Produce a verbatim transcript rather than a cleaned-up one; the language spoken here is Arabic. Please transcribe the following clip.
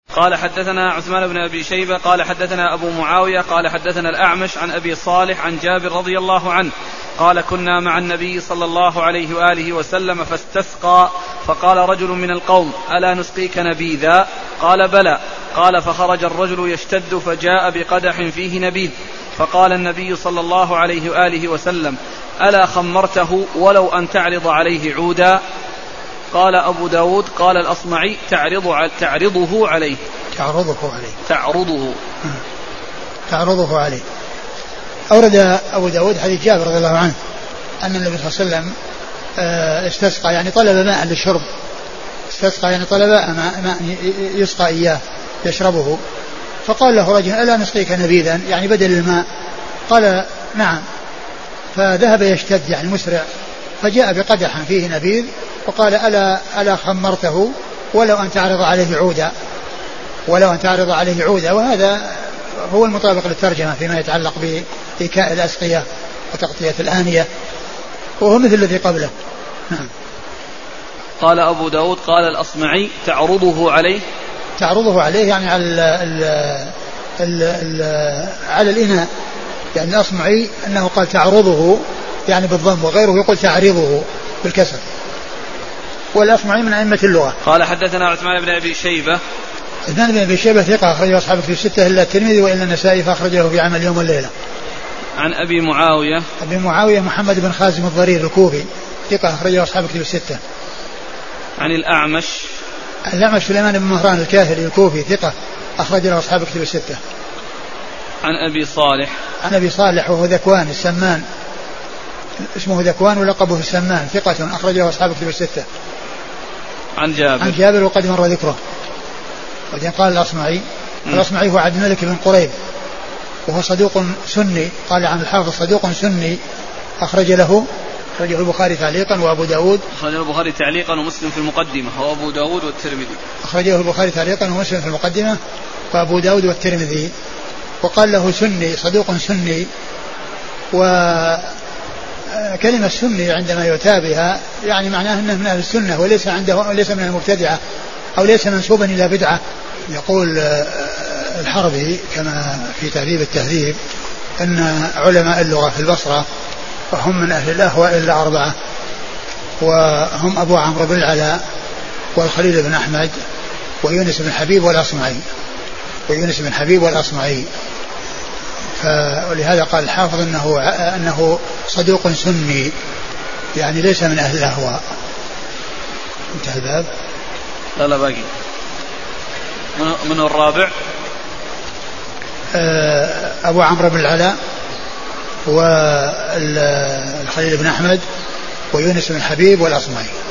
قال حدثنا عثمان بن أبي شيبة قال حدثنا أبو معاوية قال حدثنا الأعمش عن أبي صالح عن جابر رضي الله عنه قال كنا مع النبي صلى الله عليه وآله وسلم فاستسقى فقال رجل من القوم ألا نسقيك نبيذا قال بلى قال فخرج الرجل يشتد فجاء بقدح فيه نبيذ فقال النبي صلى الله عليه وآله وسلم ألا خمرته ولو أن تعرض عليه عودا قال أبو داود قال الأصمعي تعرض تعرضه عليه تعرضه عليه تعرضه تعرضه عليه. أورد أبو داود حديث جابر رضي الله عنه أن النبي صلى الله عليه وسلم استسقى يعني طلب ماء للشرب استسقى يعني طلب ماء يسقى إياه يشربه فقال له رجل ألا نسقيك نبيذا يعني بدل الماء قال نعم فذهب يشتد يعني مسرع فجاء بقدح فيه نبيذ وقال ألا, ألا خمرته ولو أن تعرض عليه عودا ولو أن تعرض عليه عودا. وهذا هو المطابق للترجمة فيما يتعلق بإيكاء الأسقية وتغطية الآنية وهو مثل الذي قبله. نعم. قال أبو داود قال الأصمعي تعرضه عليه تعرضه عليه يعني على ال ال ال ال على الإناء يعني الأصمعي أنه قال تعرضه يعني بالضم وغيره يقول تعرضه بالكسر والأصمعي من أئمة اللغة. قال حدثنا عثمان بن أبي شيبة عثمان بن أبي شيبة ثقة أخرجه أصحابه في الستة إلا الترمذي وإلا النسائي فأخرجه في عمل يوم والليلة. عن أبي معاوية أبي معاوية محمد بن خازم الضرير الكوفي ثقة أخرجه أصحابه في الستة. عن الأعمش الأعمش سليمان بن مهران الكاهلي الكوفي ثقة أخرج له أصحاب كتب الستة. عن أبي صالح عن أبي صالح وهو ذكوان السمان اسمه ذكوان ولقبه السمان ثقة أخرج له أصحاب كتب الستة. عن جابر عن جابر وقد مر ذكره. وبعدين قال الأصمعي الأصمعي هو عبد الملك بن قريب وهو صدوق سني قال عن الحافظ صدوق سني أخرج له أخرجه البخاري تعليقا وأبو داود أخرجه البخاري تعليقا ومسلم في المقدمة وأبو داود والترمذي أخرجه البخاري تعليقا ومسلم في المقدمة وأبو داود والترمذي. وقال له سني صدوق سني وكلمة سني عندما يتابها يعني معناه أنه من أهل السنة وليس عنده ليس من المبتدعة أو ليس منسوبا إلى بدعة. يقول الحربي كما في تهذيب التهذيب أن علماء اللغة في البصرة وهم من أهل الأهواء إلا أربعة وهم أبو عمرو بن العلاء والخليل بن أحمد ويونس بن حبيب والأصمعي ويونس بن حبيب والأصمعي. فلهذا قال الحافظ أنه, أنه صدوق سني يعني ليس من أهل الأهواء. انتهى الباب. لا لا باقي من الرابع أبو عمرو بن العلاء والخليل بن أحمد ويونس بن حبيب والأصمعي.